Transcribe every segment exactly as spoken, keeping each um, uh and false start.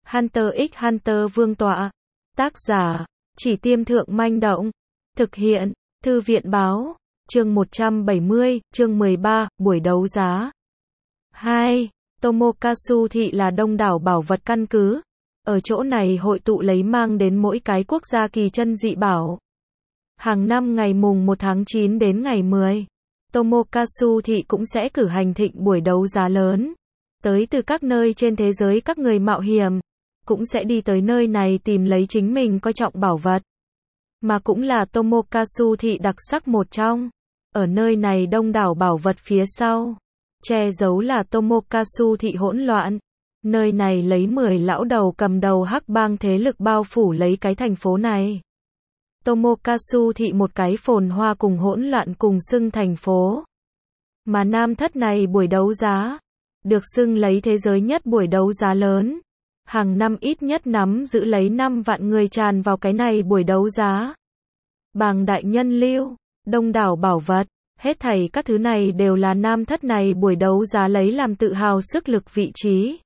Hunter x Hunter vương tọa. Tác giả, Chỉ Tiêm Thượng Manh Động. Thực hiện, Thư viện Báo. Chương một trăm bảy mươi, chương mười ba, buổi đấu giá. hai. Tomokazu thị là đông đảo bảo vật căn cứ. Ở chỗ này hội tụ lấy mang đến mỗi cái quốc gia kỳ chân dị bảo. Hàng năm ngày mùng một tháng chín đến ngày mười, Tomokazu thị cũng sẽ cử hành thịnh buổi đấu giá lớn. Tới từ các nơi trên thế giới các người mạo hiểm cũng sẽ đi tới nơi này tìm lấy chính mình coi trọng bảo vật. Mà cũng là Tomokazu thị đặc sắc một trong. Ở nơi này đông đảo bảo vật phía sau che giấu là Tomokazu thị hỗn loạn. Nơi này lấy mười lão đầu cầm đầu hắc bang thế lực bao phủ lấy cái thành phố này. Tomokazu thị một cái phồn hoa cùng hỗn loạn cùng xưng thành phố. Mà Nam Thất này buổi đấu giá được xưng lấy thế giới nhất buổi đấu giá lớn. Hàng năm ít nhất nắm giữ lấy năm vạn người tràn vào cái này buổi đấu giá. Bàng đại nhân lưu, đông đảo bảo vật, hết thảy các thứ này đều là Nam Thất này buổi đấu giá lấy làm tự hào sức lực vị trí.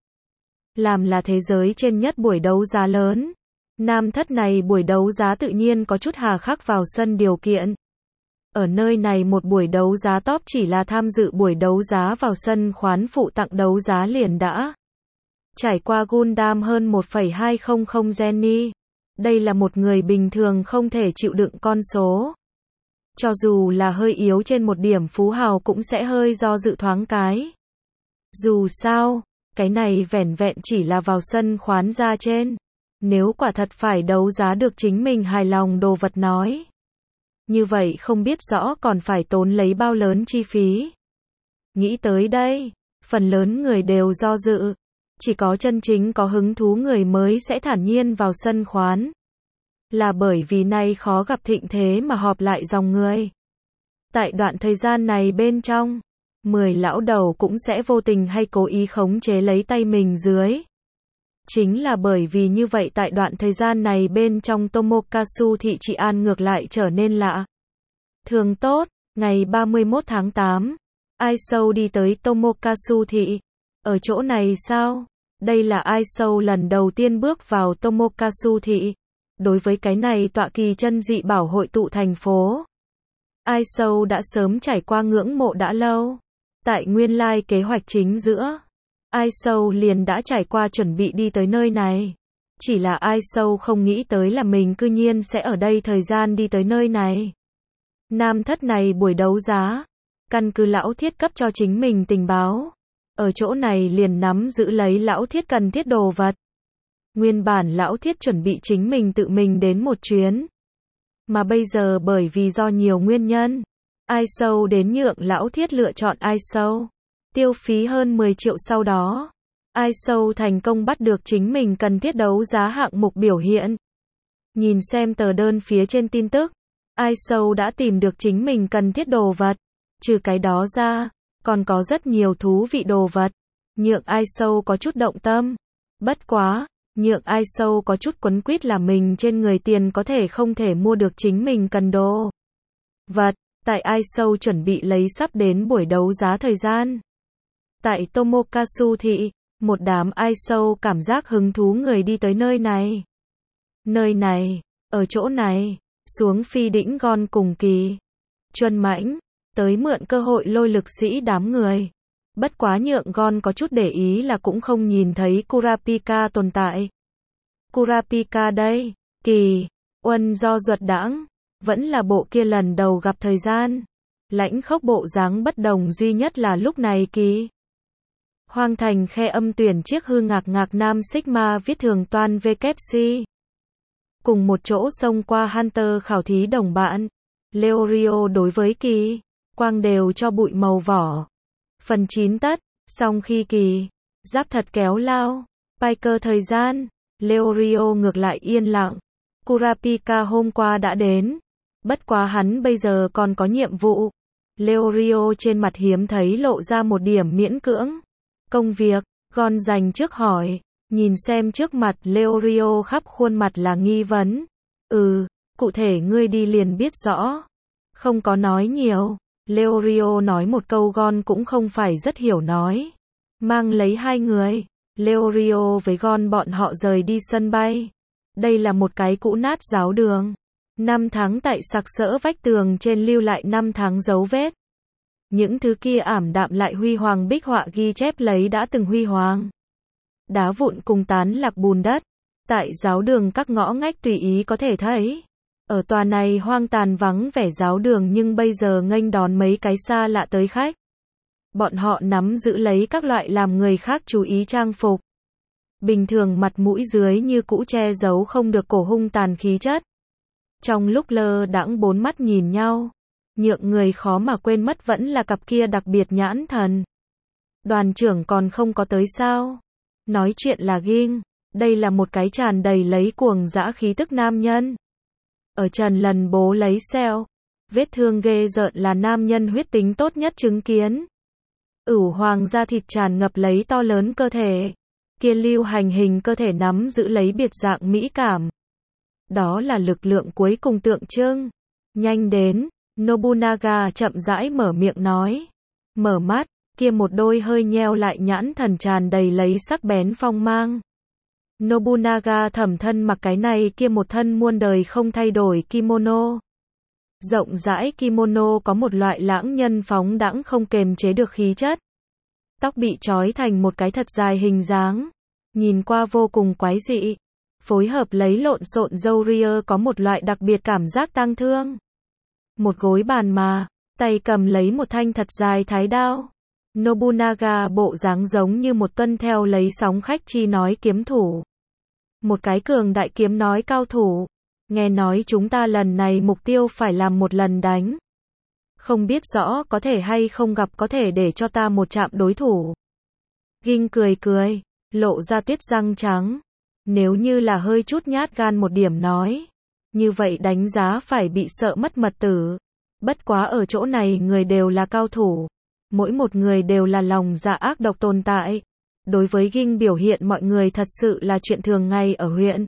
Làm là thế giới trên nhất buổi đấu giá lớn. Nam Thất này buổi đấu giá tự nhiên có chút hà khắc vào sân điều kiện. Ở nơi này một buổi đấu giá top chỉ là tham dự buổi đấu giá vào sân khoán phụ tặng đấu giá liền đã trải qua Gundam hơn một phẩy hai không không Jenny. Đây là một người bình thường không thể chịu đựng con số. Cho dù là hơi yếu trên một điểm phú hào cũng sẽ hơi do dự thoáng cái. Dù sao, cái này vẻn vẹn chỉ là vào sân khoán ra trên. Nếu quả thật phải đấu giá được chính mình hài lòng đồ vật nói. Như vậy không biết rõ còn phải tốn lấy bao lớn chi phí. Nghĩ tới đây, phần lớn người đều do dự. Chỉ có chân chính có hứng thú người mới sẽ thản nhiên vào sân khoán. Là bởi vì nay khó gặp thịnh thế mà họp lại dòng người. Tại đoạn thời gian này bên trong, mười lão đầu cũng sẽ vô tình hay cố ý khống chế lấy tay mình dưới. Chính là bởi vì như vậy tại đoạn thời gian này bên trong Tomokazu thị trị an ngược lại trở nên lạ. Thường tốt, ngày ba mươi mốt tháng tám, Aisou đi tới Tomokazu thị. Ở chỗ này sao? Đây là Aisou lần đầu tiên bước vào Tomokazu thị. Đối với cái này tọa kỳ chân dị bảo hội tụ thành phố, Aisou đã sớm trải qua ngưỡng mộ đã lâu. Tại nguyên lai kế hoạch chính giữa, Aisou liền đã trải qua chuẩn bị đi tới nơi này. Chỉ là Aisou không nghĩ tới là mình cư nhiên sẽ ở đây thời gian đi tới nơi này. Nam Thất này buổi đấu giá, căn cứ lão thiết cấp cho chính mình tình báo. Ở chỗ này liền nắm giữ lấy lão thiết cần thiết đồ vật. Nguyên bản lão thiết chuẩn bị chính mình tự mình đến một chuyến. Mà bây giờ bởi vì do nhiều nguyên nhân, Aisou đến nhượng lão thiết lựa chọn Aisou. Tiêu phí hơn mười triệu sau đó, Aisou thành công bắt được chính mình cần thiết đấu giá hạng mục biểu hiện. Nhìn xem tờ đơn phía trên tin tức, Aisou đã tìm được chính mình cần thiết đồ vật. Trừ cái đó ra, còn có rất nhiều thú vị đồ vật. Nhượng Aisou có chút động tâm. Bất quá, nhượng Aisou có chút quấn quýt là mình trên người tiền có thể không thể mua được chính mình cần đồ vật. Tại Aisou chuẩn bị lấy sắp đến buổi đấu giá thời gian. Tại Tomokazu thị, một đám Aisou cảm giác hứng thú người đi tới nơi này. Nơi này, ở chỗ này, xuống phi đỉnh Gon cùng Kỳ Chuân Mãnh, tới mượn cơ hội lôi lực sĩ đám người. Bất quá nhượng Gon có chút để ý là cũng không nhìn thấy Kurapika tồn tại. Kurapika đây, Kỳ Uân do duật đãng, vẫn là bộ kia lần đầu gặp thời gian. Lãnh khốc bộ dáng bất đồng duy nhất là lúc này Kỳ Hoang thành khe âm tuyển chiếc hư ngạc ngạc nam Sigma viết thường toan vê kép xê. Cùng một chỗ xông qua Hunter khảo thí đồng bạn. Leorio đối với Kỳ Quang đều cho bụi màu vỏ. Phần chín tất, xong khi Kỳ Giáp thật kéo lao. Piker thời gian, Leorio ngược lại yên lặng. Kurapika hôm qua đã đến. Bất quá hắn bây giờ còn có nhiệm vụ. Leorio trên mặt hiếm thấy lộ ra một điểm miễn cưỡng. Công việc, Gon dành trước hỏi. Nhìn xem trước mặt Leorio khắp khuôn mặt là nghi vấn. Ừ, cụ thể ngươi đi liền biết rõ. Không có nói nhiều. Leorio nói một câu Gon cũng không phải rất hiểu nói. Mang lấy hai người. Leorio với Gon bọn họ rời đi sân bay. Đây là một cái cũ nát giáo đường. Năm tháng tại sặc sỡ vách tường trên lưu lại năm tháng dấu vết. Những thứ kia ảm đạm lại huy hoàng bích họa ghi chép lấy đã từng huy hoàng. Đá vụn cùng tán lạc bùn đất. Tại giáo đường các ngõ ngách tùy ý có thể thấy. Ở tòa này hoang tàn vắng vẻ giáo đường nhưng bây giờ nghênh đón mấy cái xa lạ tới khách. Bọn họ nắm giữ lấy các loại làm người khác chú ý trang phục. Bình thường mặt mũi dưới như cũ che giấu không được cổ hung tàn khí chất. Trong lúc lơ đãng bốn mắt nhìn nhau, nhượng người khó mà quên mất vẫn là cặp kia đặc biệt nhãn thần. Đoàn trưởng còn không có tới sao? Nói chuyện là Ging, đây là một cái tràn đầy lấy cuồng dã khí tức nam nhân. Ở trần lần bố lấy xeo, vết thương ghê rợn là nam nhân huyết tính tốt nhất chứng kiến. Ửu hoàng da thịt tràn ngập lấy to lớn cơ thể. Kia lưu hành hình cơ thể nắm giữ lấy biệt dạng mỹ cảm. Đó là lực lượng cuối cùng tượng trưng. Nhanh đến, Nobunaga chậm rãi mở miệng nói. Mở mắt, kia một đôi hơi nheo lại nhãn thần tràn đầy lấy sắc bén phong mang. Nobunaga thẩm thân mặc cái này kia một thân muôn đời không thay đổi kimono. Rộng rãi kimono có một loại lãng nhân phóng đãng không kềm chế được khí chất. Tóc bị trói thành một cái thật dài hình dáng, nhìn qua vô cùng quái dị. Phối hợp lấy lộn xộn râu ria có một loại đặc biệt cảm giác tang thương. Một gối bàn mà, tay cầm lấy một thanh thật dài thái đao. Nobunaga bộ dáng giống như một tuân theo lấy sóng khách chi nói kiếm thủ. Một cái cường đại kiếm nói cao thủ. Nghe nói chúng ta lần này mục tiêu phải làm một lần đánh. Không biết rõ có thể hay không gặp có thể để cho ta một chạm đối thủ. Ging cười cười, lộ ra tiết răng trắng. Nếu như là hơi chút nhát gan một điểm nói. Như vậy đánh giá phải bị sợ mất mật tử. Bất quá ở chỗ này người đều là cao thủ. Mỗi một người đều là lòng dạ ác độc tồn tại. Đối với Ging biểu hiện mọi người thật sự là chuyện thường ngày ở huyện.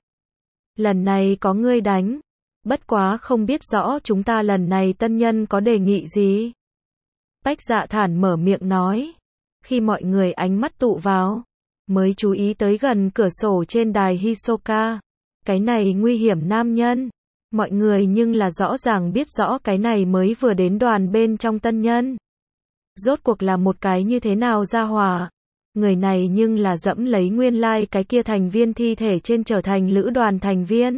Lần này có ngươi đánh. Bất quá không biết rõ chúng ta lần này tân nhân có đề nghị gì. Bách Dạ Thản mở miệng nói. Khi mọi người ánh mắt tụ vào, mới chú ý tới gần cửa sổ trên đài Hisoka. Cái này nguy hiểm nam nhân. Mọi người nhưng là rõ ràng biết rõ cái này mới vừa đến đoàn bên trong tân nhân. Rốt cuộc là một cái như thế nào ra hỏa. Người này nhưng là dẫm lấy nguyên lai like cái kia thành viên thi thể trên trở thành lữ đoàn thành viên.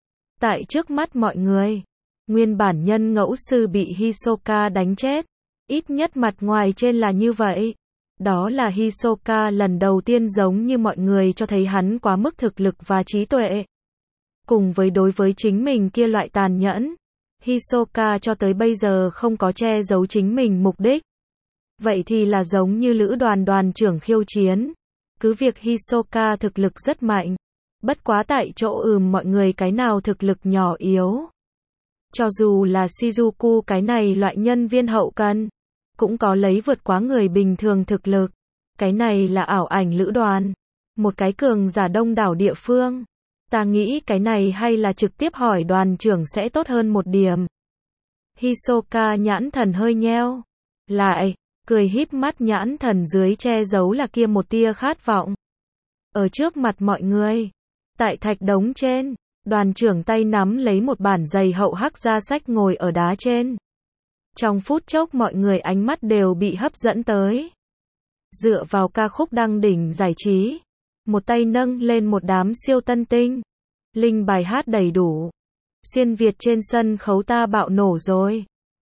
Tại trước mắt mọi người, nguyên bản nhân ngẫu sư bị Hisoka đánh chết. Ít nhất mặt ngoài trên là như vậy. Đó là Hisoka lần đầu tiên giống như mọi người cho thấy hắn quá mức thực lực và trí tuệ. Cùng với đối với chính mình kia loại tàn nhẫn, Hisoka cho tới bây giờ không có che giấu chính mình mục đích. Vậy thì là giống như lữ đoàn đoàn trưởng khiêu chiến. Cứ việc Hisoka thực lực rất mạnh. Bất quá tại chỗ ừm mọi người cái nào thực lực nhỏ yếu. Cho dù là Shizuku cái này loại nhân viên hậu cần, cũng có lấy vượt quá người bình thường thực lực. Cái này là ảo ảnh lữ đoàn. Một cái cường giả đông đảo địa phương. Ta nghĩ cái này hay là trực tiếp hỏi đoàn trưởng sẽ tốt hơn một điểm. Hisoka nhãn thần hơi nheo. Lại, cười híp mắt nhãn thần dưới che giấu là kia một tia khát vọng. Ở trước mặt mọi người. Tại thạch đống trên, đoàn trưởng tay nắm lấy một bản dày hậu hắc da sách ngồi ở đá trên. Trong phút chốc mọi người ánh mắt đều bị hấp dẫn tới. Dựa vào ca khúc đăng đỉnh giải trí. Một tay nâng lên một đám siêu tân tinh. Linh bài hát đầy đủ. Xuyên Việt trên sân khấu ta bạo nổ rồi.